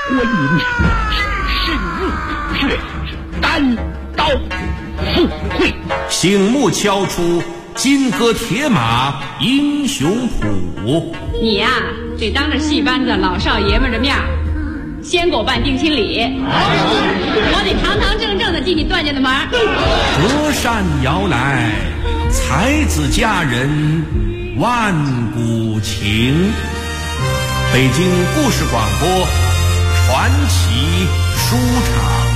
观音是深入却单刀赴会， 醒目敲出金戈铁马英雄谱。 你呀，得当着戏班子老少爷们的面先给我办定亲礼，我得堂堂正正的进你段家的门。 隔山遥来，才子佳人万古情。北京故事广播传奇书场。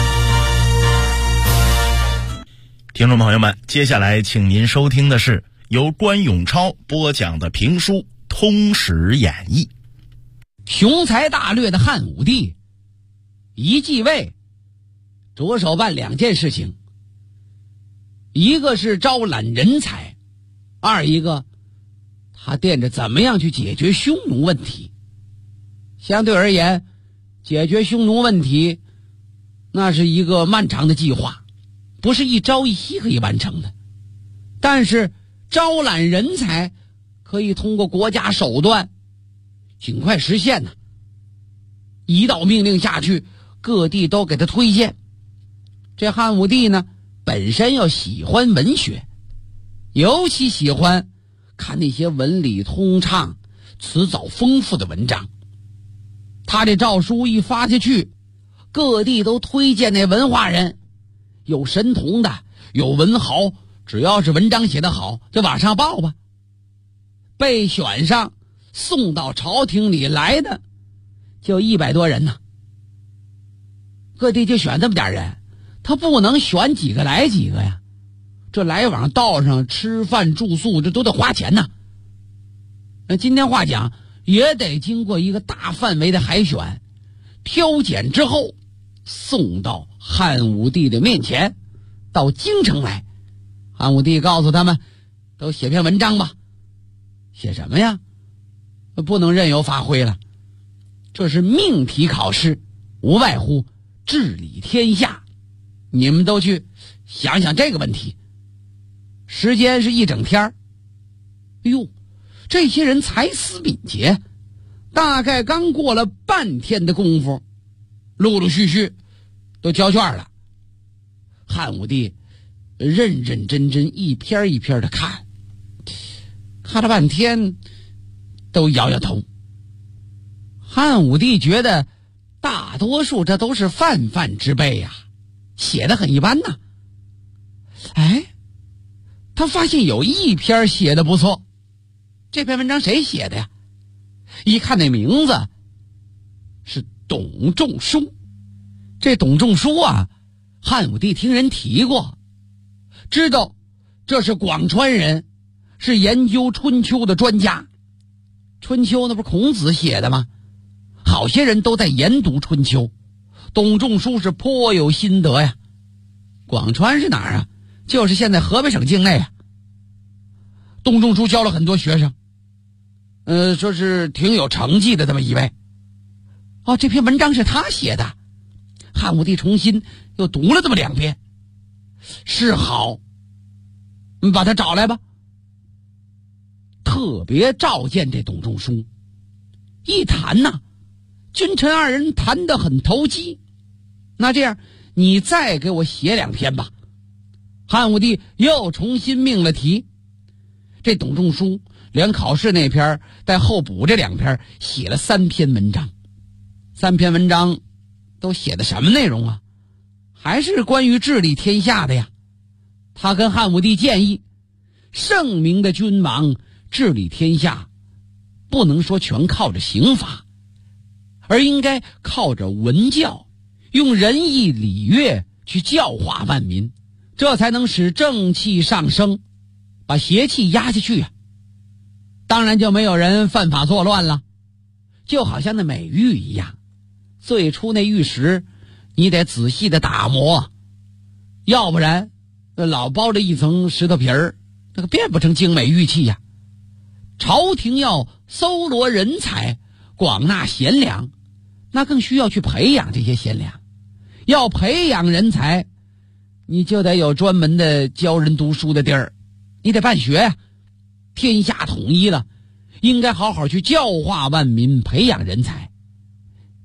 听众朋友们，接下来请您收听的是由关永超播讲的评书《通史演义》。 雄才大略的汉武帝一继位，着手办两件事情，一个是招揽人才，二一个他惦着怎么样去解决匈奴问题。相对而言，解决匈奴问题那是一个漫长的计划，不是一朝一夕可以完成的。但是招揽人才可以通过国家手段尽快实现呢。一道命令下去，各地都给他推荐。这汉武帝呢，本身又喜欢文学，尤其喜欢看那些文理通畅、辞藻丰富的文章。他这诏书一发下去，各地都推荐那文化人，有神童的，有文豪，只要是文章写得好，就往上报吧。被选上送到朝廷里来的就100多人呢。各地就选这么点人，他不能选几个来几个呀，这来往道上吃饭住宿这都得花钱呢。那今天话讲，也得经过一个大范围的海选挑拣之后，送到汉武帝的面前，到京城来。汉武帝告诉他们，都写篇文章吧。写什么呀？不能任由发挥了，这是命题考试，无外乎治理天下，你们都去想想这个问题。时间是一整天。哎呦，这些人才思敏捷，大概刚过了半天的功夫，陆陆续续都交卷了。汉武帝认认真真一篇一篇的看，看了半天都摇摇头。汉武帝觉得大多数这都是泛泛之辈呀，写得很一般呐。哎，他发现有一篇写得不错。这篇文章谁写的呀？一看那名字是董仲舒。这董仲舒啊，汉武帝听人提过，知道这是广川人，是研究春秋的专家。春秋那不是孔子写的吗？好些人都在研读春秋，董仲舒是颇有心得呀。广川是哪儿啊？就是现在河北省境内啊。董仲舒教了很多学生，说是挺有成绩的这么一位。哦，这篇文章是他写的。汉武帝重新又读了这么2遍，是好，把他找来吧。特别召见这董仲舒，一谈呐，君臣2人谈得很投机。那这样，你再给我写2篇吧。汉武帝又重新命了题。这董仲舒连考试那篇带后补这2篇，写了3篇文章。3篇文章都写的什么内容啊？还是关于治理天下的呀。他跟汉武帝建议，圣明的君王治理天下，不能说全靠着刑罚，而应该靠着文教，用仁义礼乐去教化万民，这才能使正气上升，把邪气压下去啊。当然就没有人犯法作乱了。就好像那美玉一样，最初那玉石你得仔细的打磨，要不然老包着一层石头皮儿，那个变不成精美玉器呀。朝廷要搜罗人才，广纳贤良，那更需要去培养这些贤良。要培养人才，你就得有专门的教人读书的地儿，你得办学呀。天下统一了，应该好好去教化万民，培养人才。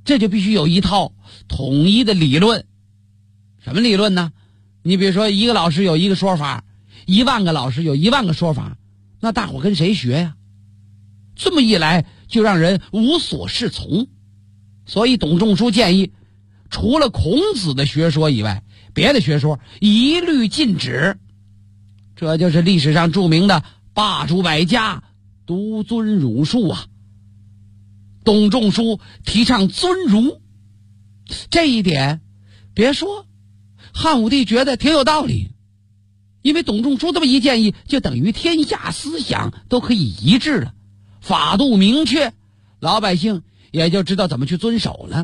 这就必须有一套统一的理论。什么理论呢？你比如说一个老师有一个说法，10000个老师有10000个说法，那大伙跟谁学呀？这么一来就让人无所适从。所以董仲舒建议，除了孔子的学说以外，别的学说一律禁止。这就是历史上著名的罢黜百家，独尊儒术啊。董仲舒提倡尊儒，这一点别说，汉武帝觉得挺有道理。因为董仲舒这么一建议，就等于天下思想都可以一致了，法度明确，老百姓也就知道怎么去遵守了。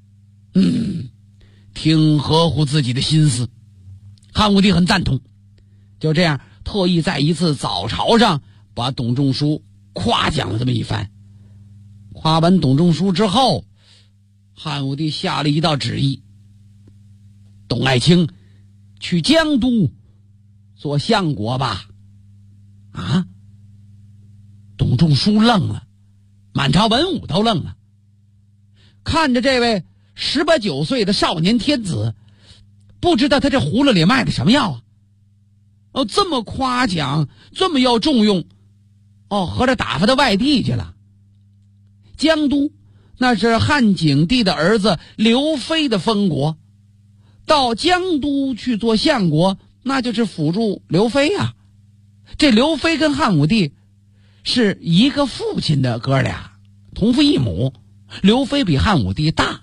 挺合乎自己的心思，汉武帝很赞同。就这样，特意在一次早朝上把董仲舒夸奖了这么一番。夸完董仲舒之后，汉武帝下了一道旨意，董爱卿去江都做相国吧。啊！董仲舒愣了，满朝文武都愣了，看着这位18、19岁的少年天子，不知道他这葫芦里卖的什么药啊？这么夸奖，这么要重用，合着打发到外地去了。江都那是汉景帝的儿子刘飞的封国，到江都去做相国，那就是辅助刘飞啊。这刘飞跟汉武帝是一个父亲的哥俩，同父异母。刘飞比汉武帝大，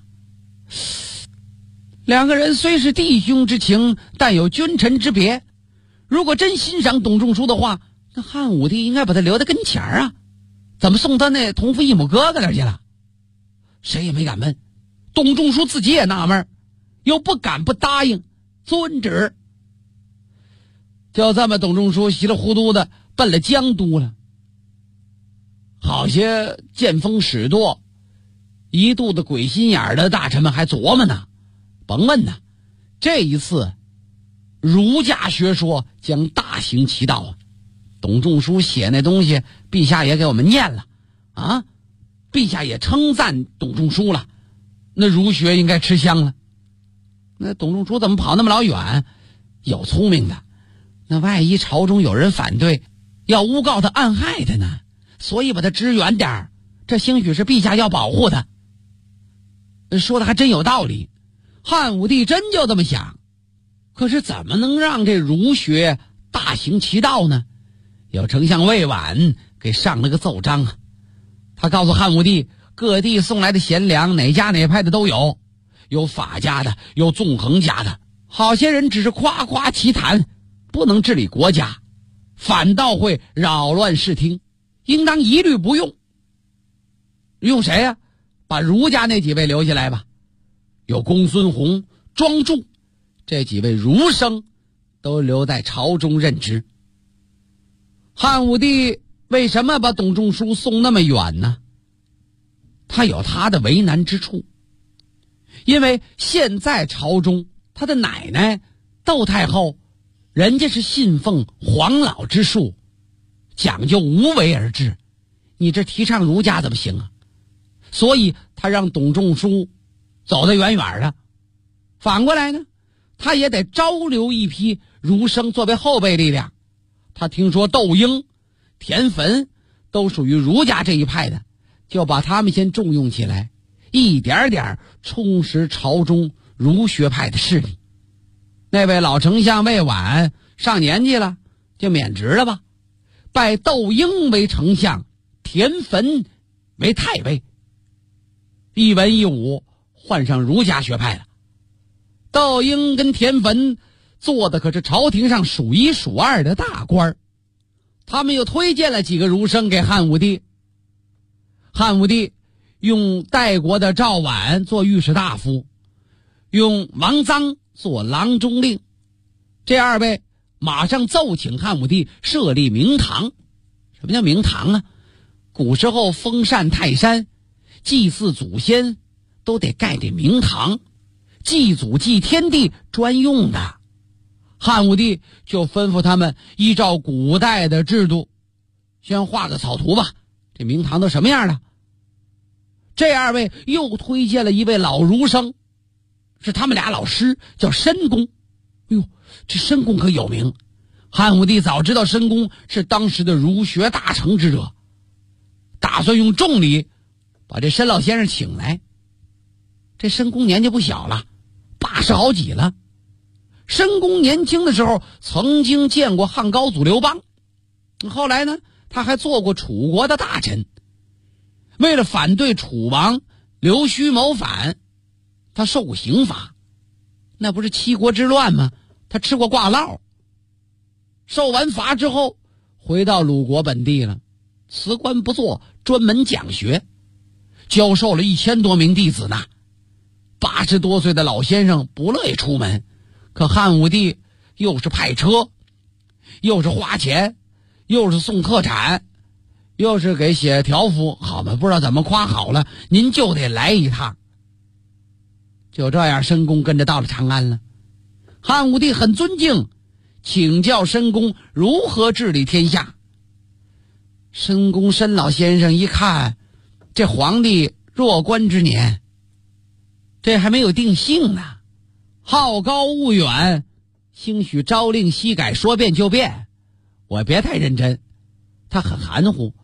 两个人虽是弟兄之情，但有君臣之别。如果真欣赏董仲舒的话，那汉武帝应该把他留在跟前啊，怎么送他那同父异母哥哥那儿去了？谁也没敢问。董仲舒自己也纳闷，又不敢不答应，遵旨。就这么，董仲舒稀里糊涂的奔了江都了。好些见风使舵、一肚子鬼心眼的大臣们还琢磨呢，甭问呢，这一次儒家学说将大行其道啊！董仲舒写那东西，陛下也给我们念了啊，陛下也称赞董仲舒了，那儒学应该吃香了。那董仲舒怎么跑那么老远？有聪明的，那万一朝中有人反对，要诬告他暗害他呢，所以把他支远点儿，这兴许是陛下要保护他。说的还真有道理，汉武帝真就这么想。可是怎么能让这儒学大行其道呢？有丞相魏婉给上了个奏章啊，他告诉汉武帝，各地送来的贤良，哪家哪派的都有，有法家的，有纵横家的，好些人只是夸夸其谈，不能治理国家，反倒会扰乱视听，应当一律不用。用谁呀？把儒家那几位留下来吧，有公孙弘、庄助这几位儒生都留在朝中任职。汉武帝为什么把董仲舒送那么远呢？他有他的为难之处，因为现在朝中他的奶奶窦太后，人家是信奉黄老之术，讲究无为而治，你这提倡儒家怎么行啊？所以他让董仲舒走得远远的。反过来呢，他也得招留一批儒生作为后备力量。他听说窦婴、田汾都属于儒家这一派的，就把他们先重用起来，一点点充实朝中儒学派的势力。那位老丞相魏婉上年纪了，就免职了吧，拜窦婴为丞相，田汾为太尉。一文一武换上儒家学派了。窦婴跟田汾做的可是朝廷上数一数二的大官，他们又推荐了几个儒生给汉武帝。汉武帝用代国的赵绾做御史大夫，用王臧做郎中令，这二位马上奏请汉武帝设立明堂。什么叫明堂啊？古时候封禅泰山，祭祀祖先都得盖这明堂，祭祖祭天地专用的。汉武帝就吩咐他们依照古代的制度，先画个草图吧，这明堂都什么样的。 这二位又推荐了一位老儒生，是他们俩老师，叫申公。哎呦，这申公可有名，汉武帝早知道申公是当时的儒学大成之者，打算用重礼把这申老先生请来。这申公年纪不小了，80好几了。申公年轻的时候曾经见过汉高祖刘邦，后来呢他还做过楚国的大臣。为了反对楚王刘须谋反，他受过刑罚，那不是七国之乱吗？他吃过挂烙。受完罚之后回到鲁国本地了，辞官不做，专门讲学，教授了1000多名弟子呢。80多岁的老先生不乐意出门，可汉武帝又是派车，又是花钱，又是送特产，又是给写条幅，好嘛，不知道怎么夸好了，您就得来一趟。就这样，申公跟着到了长安了。汉武帝很尊敬，请教申公如何治理天下。申老先生一看，这皇帝弱冠之年，这还没有定性呢，好高骛远，兴许朝令夕改，说变就变，我别太认真。他很含糊，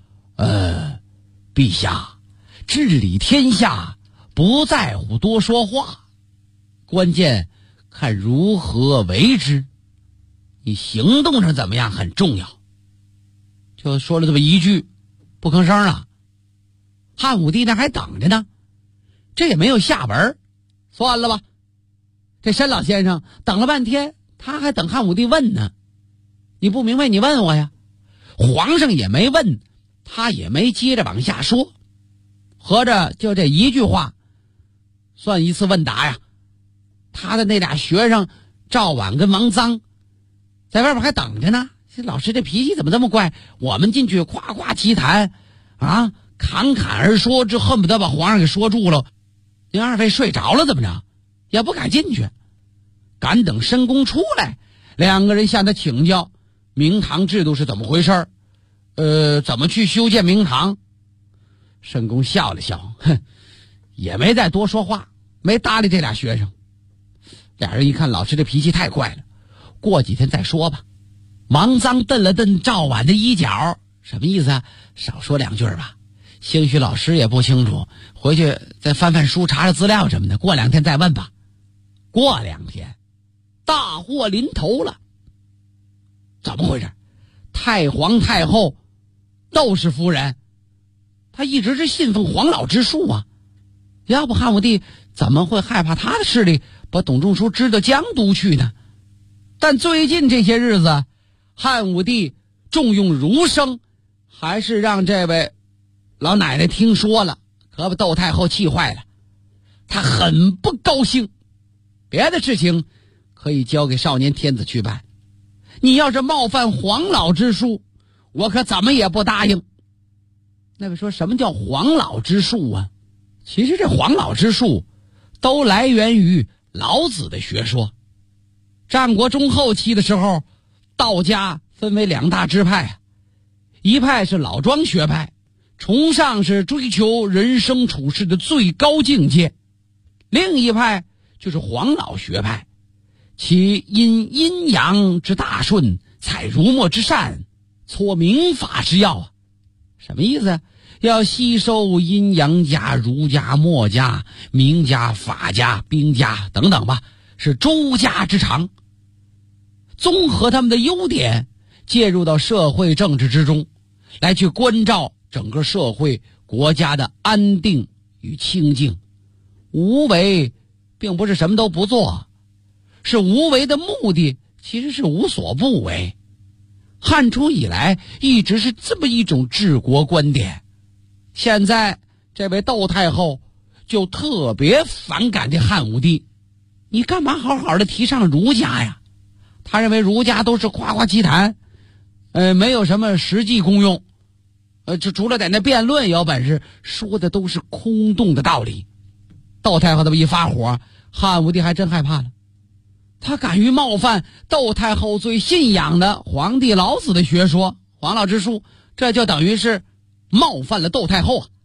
陛下，治理天下不在乎多说话，关键看如何为之，你行动上怎么样很重要。就说了这么一句，不吭声了。汉武帝那还等着呢，这也没有下文，算了吧。这申老先生等了半天，他还等汉武帝问呢。你不明白你问我呀。皇上也没问，他也没接着往下说，合着就这一句话算一次问答呀。他的那俩学生赵婉跟王臧在外边还等着呢。这老师这脾气怎么这么怪，我们进去夸夸其谈啊，侃侃而说，这恨不得把皇上给说住了。您二位睡着了怎么着，也不敢进去，赶等申公出来，两个人向他请教明堂制度是怎么回事，怎么去修建明堂。申公笑了笑，也没再多说话，没搭理这俩学生。俩人一看老师这脾气太怪了，过几天再说吧。王臧瞪了瞪赵婉的衣角，什么意思啊？少说两句吧，兴许老师也不清楚，回去再翻翻书，查查资料什么的，过2天再问吧。过2天大祸临头了。怎么回事？太皇太后窦氏夫人，她一直是信奉黄老之术啊，要不汉武帝怎么会害怕她的势力把董仲舒支到江都去呢？但最近这些日子，汉武帝重用儒生，还是让这位老奶奶听说了，可把窦太后气坏了，她很不高兴。别的事情可以交给少年天子去办，你要是冒犯黄老之术，我可怎么也不答应。那位说什么叫黄老之术啊？其实这黄老之术都来源于老子的学说。战国中后期的时候，道家分为2大支派，一派是老庄学派，崇尚是追求人生处事的最高境界；另一派就是黄老学派，其因阴阳之大顺，采儒墨之善，撮民法之要。什么意思？要吸收阴阳家、儒家、墨家、名家、法家、兵家等等吧，是诸家之长，综合他们的优点，介入到社会政治之中，来去关照整个社会国家的安定与清静。无为并不是什么都不做，是无为的目的其实是无所不为。汉初以来一直是这么一种治国观点。现在这位窦太后就特别反感这汉武帝，你干嘛好好的提倡儒家呀？他认为儒家都是夸夸其谈，没有什么实际功用，就除了在那辩论有本事，说的都是空洞的道理。窦太后这么一发火，汉武帝还真害怕了。他敢于冒犯窦太后最信仰的皇帝老子的学说，黄老之术，这就等于是冒犯了窦太后啊。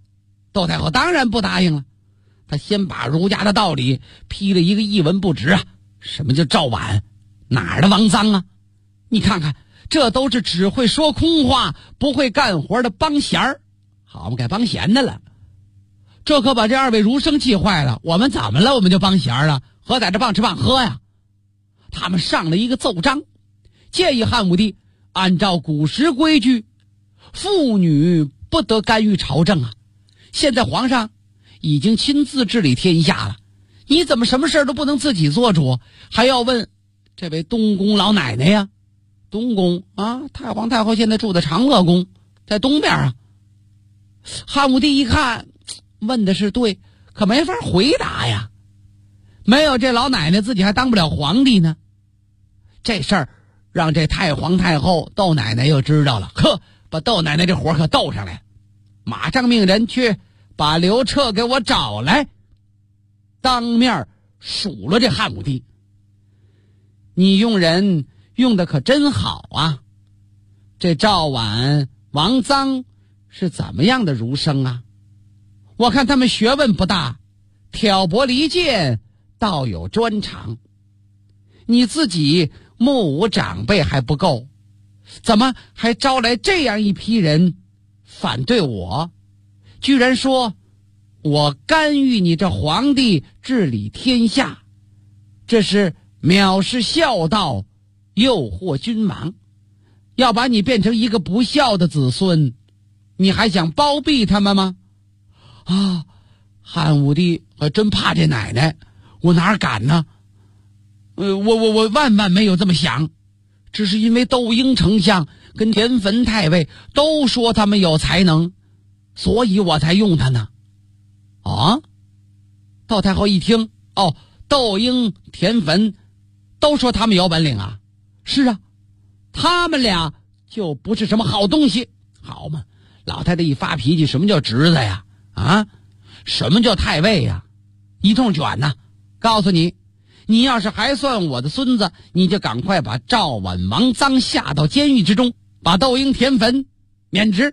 窦太后当然不答应了，他先把儒家的道理批了一个一文不值啊！什么叫赵婉？哪儿的王臧啊？你看看，这都是只会说空话不会干活的帮闲儿，好嘛，该帮闲的了。这可把这二位儒生气坏了。我们怎么了？我们就帮闲儿了？何在这棒吃棒喝呀？他们上了一个奏章，建议汉武帝按照古时规矩，妇女不得干预朝政啊。现在皇上已经亲自治理天下了，你怎么什么事都不能自己做主，还要问这位东宫老奶奶呀？东宫啊，太皇太后现在住的长乐宫，在东边啊。汉武帝一看，问的是对，可没法回答呀。没有这老奶奶，自己还当不了皇帝呢。这事儿让这太皇太后窦奶奶又知道了，呵，把窦奶奶这活可斗上来，马上命人去把刘彻给我找来，当面数了这汉武帝。你用人用的可真好啊！这赵婉、王臧是怎么样的儒生啊？我看他们学问不大，挑拨离间倒有专长。你自己目无长辈还不够，怎么还招来这样一批人反对我？居然说我干预你这皇帝治理天下，这是藐视孝道，诱惑君王，要把你变成一个不孝的子孙，你还想包庇他们吗？啊，汉武帝还真怕这奶奶，我哪敢呢？我万万没有这么想，只是因为窦婴丞相跟田汾太尉都说他们有才能，所以我才用他呢。啊？窦太后一听，哦，窦婴、田汾都说他们有本领啊。是啊，他们俩就不是什么好东西。好嘛，老太太一发脾气，什么叫侄子呀？啊，什么叫太尉呀？一通卷呐！告诉你，你要是还算我的孙子，你就赶快把赵婉、王臧下到监狱之中，把窦婴、田汾免职。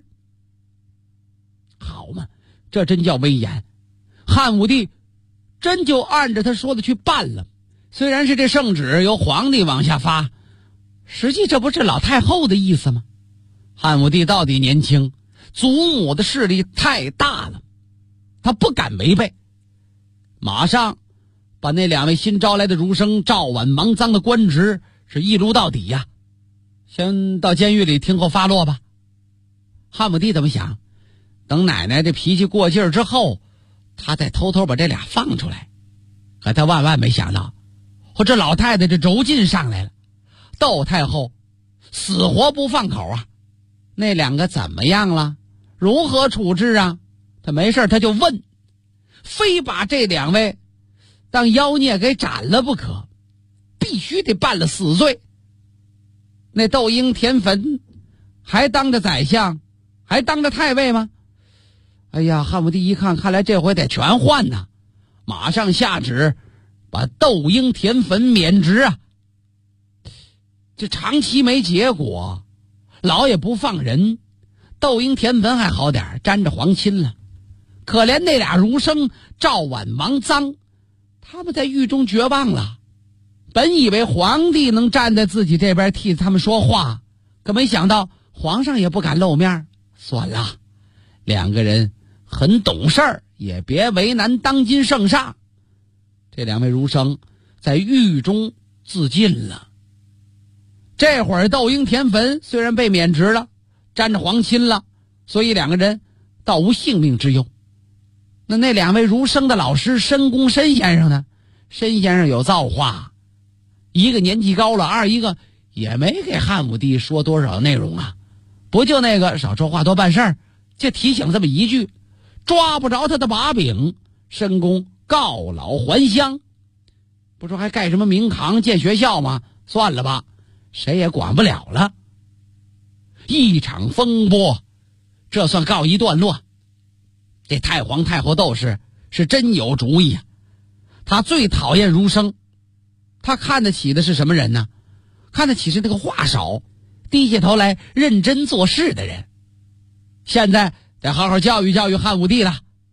好嘛，这真叫威严。汉武帝真就按着他说的去办了。虽然是这圣旨由皇帝往下发，实际这不是老太后的意思吗？汉武帝到底年轻，祖母的势力太大了，他不敢违背，马上把那两位新招来的儒生赵婉、王臧的官职是一撸到底呀。先到监狱里听候发落吧。汉武帝怎么想？等奶奶这脾气过劲儿之后，他再偷偷把这俩放出来。可他万万没想到，这老太太这轴劲上来了，窦太后死活不放口啊。那两个怎么样了？如何处置啊？他没事他就问，非把这两位当妖孽给斩了不可，必须得办了死罪。那窦婴、田汾还当着宰相，还当着太尉吗？哎呀，汉武帝一看，看来这回得全换呐，马上下旨把窦婴、田汾免职啊。这长期没结果，老也不放人。窦婴、田汾还好点，沾着皇亲了。可怜那俩儒生赵婉、王臧，他们在狱中绝望了。本以为皇帝能站在自己这边替他们说话，可没想到皇上也不敢露面。算了，两个人很懂事儿，也别为难当今圣上。这两位儒生在狱中自尽了。这会儿窦婴、田汾虽然被免职了，沾着皇亲了，所以两个人倒无性命之忧。那两位儒生的老师申公申先生呢？申先生有造化，一个年纪高了，二一个也没给汉武帝说多少内容啊，不就那个少说话多办事儿，就提醒这么一句，抓不着他的把柄，申公告老还乡。不说还盖什么明堂建学校吗？算了吧，谁也管不了了。一场风波这算告一段落。这太皇太后窦氏是真有主意啊，他最讨厌儒生，他看得起的是什么人呢？看得起是那个话少，低下头来认真做事的人。现在得好好教育教育汉武帝了。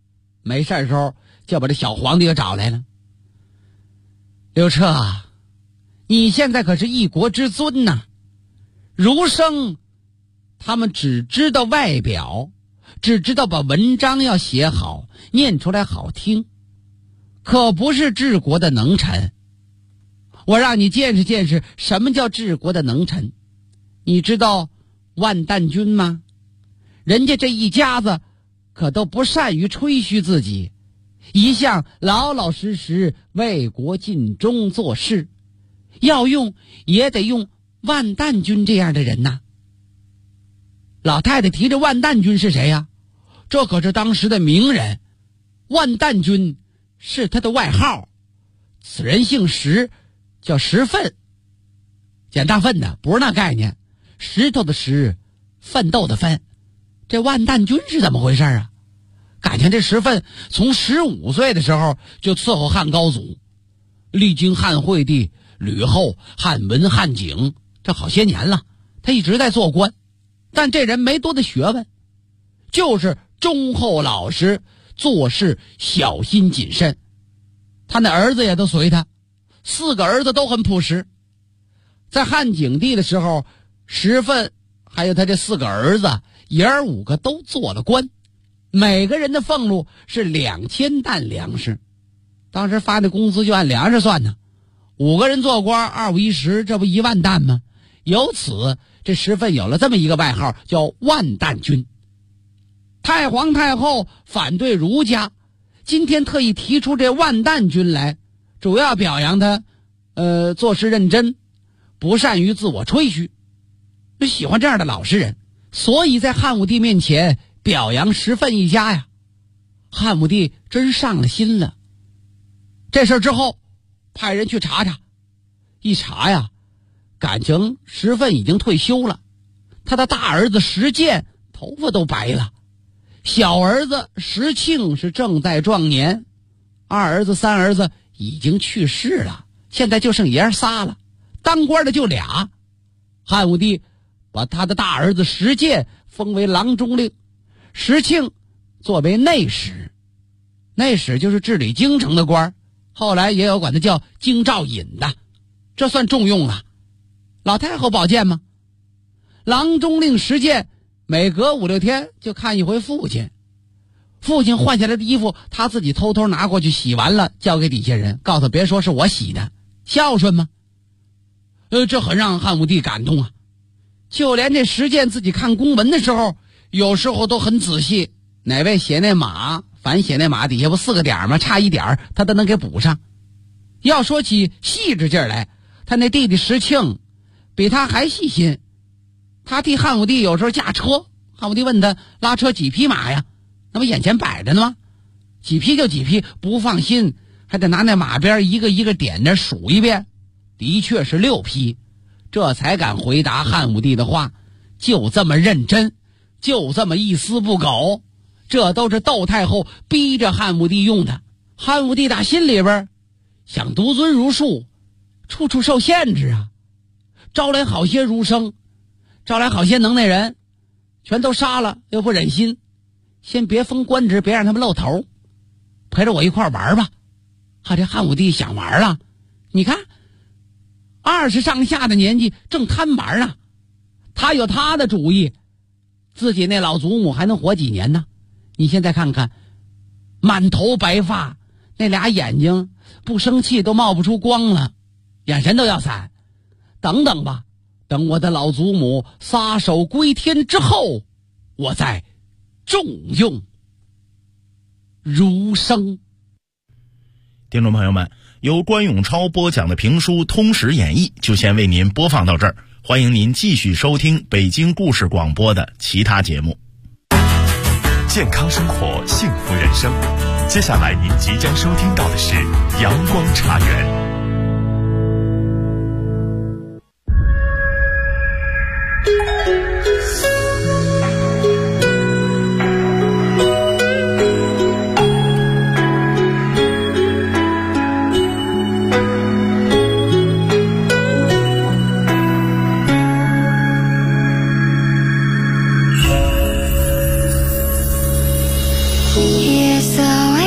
没事的时候就把这小皇帝给找来了。刘彻啊，你现在可是一国之尊呐，儒生他们只知道外表，只知道把文章要写好，念出来好听，可不是治国的能臣。我让你见识见识什么叫治国的能臣。你知道万旦君吗？人家这一家子可都不善于吹嘘自己，一向老老实实为国尽忠做事，要用也得用万旦君这样的人呐。老太太提着万旦君是谁呀？这可是当时的名人，万旦君是他的外号。此人姓石，叫石奋，捡大粪的，不是那概念，石头的石，奋斗的奋。这万旦君是怎么回事啊？感情这石奋从15岁的时候就伺候汉高祖，历经汉惠帝、吕后、汉文、汉景，这好些年了，他一直在做官。但这人没多大学问，就是忠厚老实，做事小心谨慎。他那儿子也都随他，4个儿子都很朴实。在汉景帝的时候，石奋还有他这4个儿子爷儿5个都做了官，每个人的俸禄是2000担粮食。当时发的工资就按粮食算呢，5个人做官2、5、10，这不1万担吗？由此这石奋有了这么一个外号，叫万旦君。太皇太后反对儒家，今天特意提出这万旦君来，主要表扬他做事认真，不善于自我吹嘘，喜欢这样的老实人，所以在汉武帝面前表扬石奋一家呀。汉武帝真上了心了。这事之后派人去查查，一查呀，感情石奋已经退休了，他的大儿子石建头发都白了，小儿子石庆是正在壮年，2儿子3儿子已经去世了，现在就剩爷儿仨了，当官的就俩。汉武帝把他的大儿子石建封为郎中令，石庆作为内史，内史就是治理京城的官，后来也有管他叫京兆尹的，这算重用啊。老太后保荐吗？郎中令石建每隔5、6天就看一回父亲，父亲换下来的衣服他自己偷偷拿过去洗完了交给底下人，告诉别说是我洗的，孝顺吗？这很让汉武帝感动啊。就连这石建自己看公文的时候，有时候都很仔细，哪位写那马，反写那马底下不4个点吗？差1点他都能给补上。要说起细致劲儿来，他那弟弟石庆比他还细心。他替汉武帝有时候驾车，汉武帝问他拉车几匹马呀？那不眼前摆着呢吗？几匹就几匹，不放心还得拿那马鞭一个一个点着数一遍，的确是6匹，这才敢回答汉武帝的话，就这么认真，就这么一丝不苟。这都是窦太后逼着汉武帝用的。汉武帝打心里边想独尊儒术，处处受限制啊，招来好些儒生，招来好些能耐人，全都杀了又不忍心，先别封官职，别让他们露头，陪着我一块玩吧。这汉武帝想玩了，你看20上下的年纪正贪玩啊，他有他的主意，自己那老祖母还能活几年呢？你现在看看，满头白发，那俩眼睛不生气都冒不出光了，眼神都要散。等等吧，等我的老祖母撒手归天之后，我再重用儒生。 听众朋友们，由关永超播讲的评书《通史演义》就先为您播放到这儿，欢迎您继续收听北京故事广播的其他节目。 健康生活，幸福人生。接下来您即将收听到的是阳光茶园。 Here's the way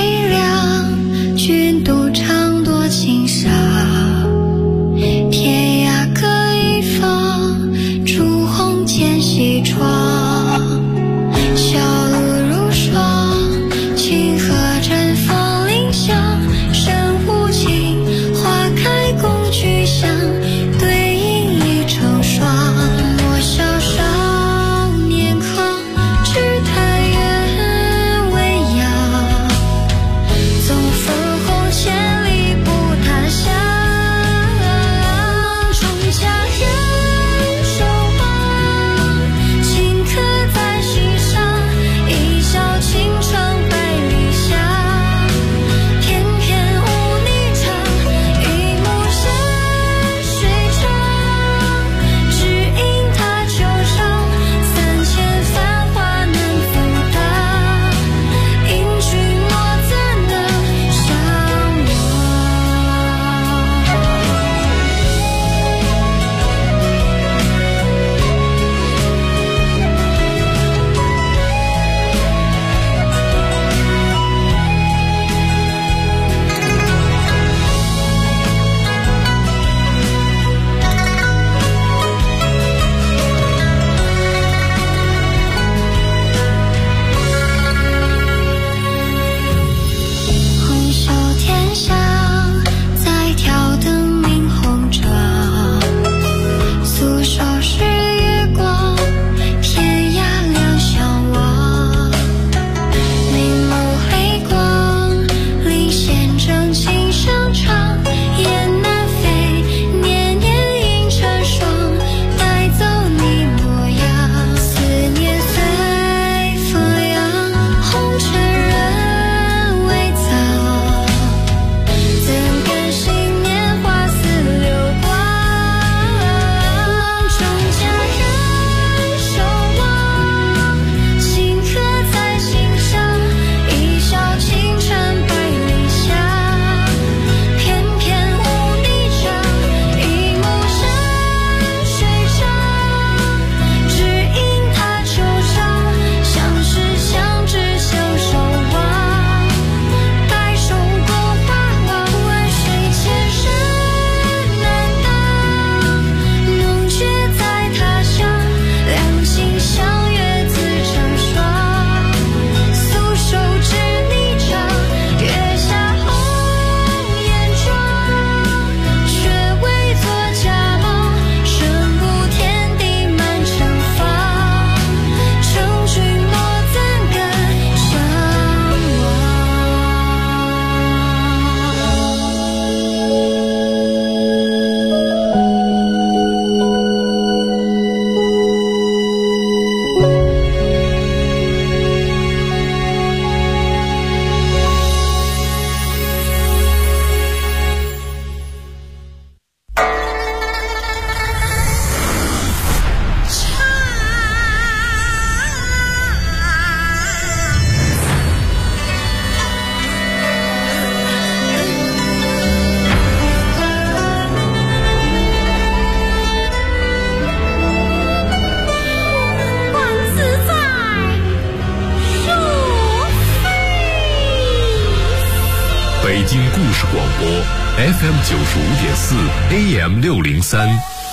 事广播 FM 95.4 AM 603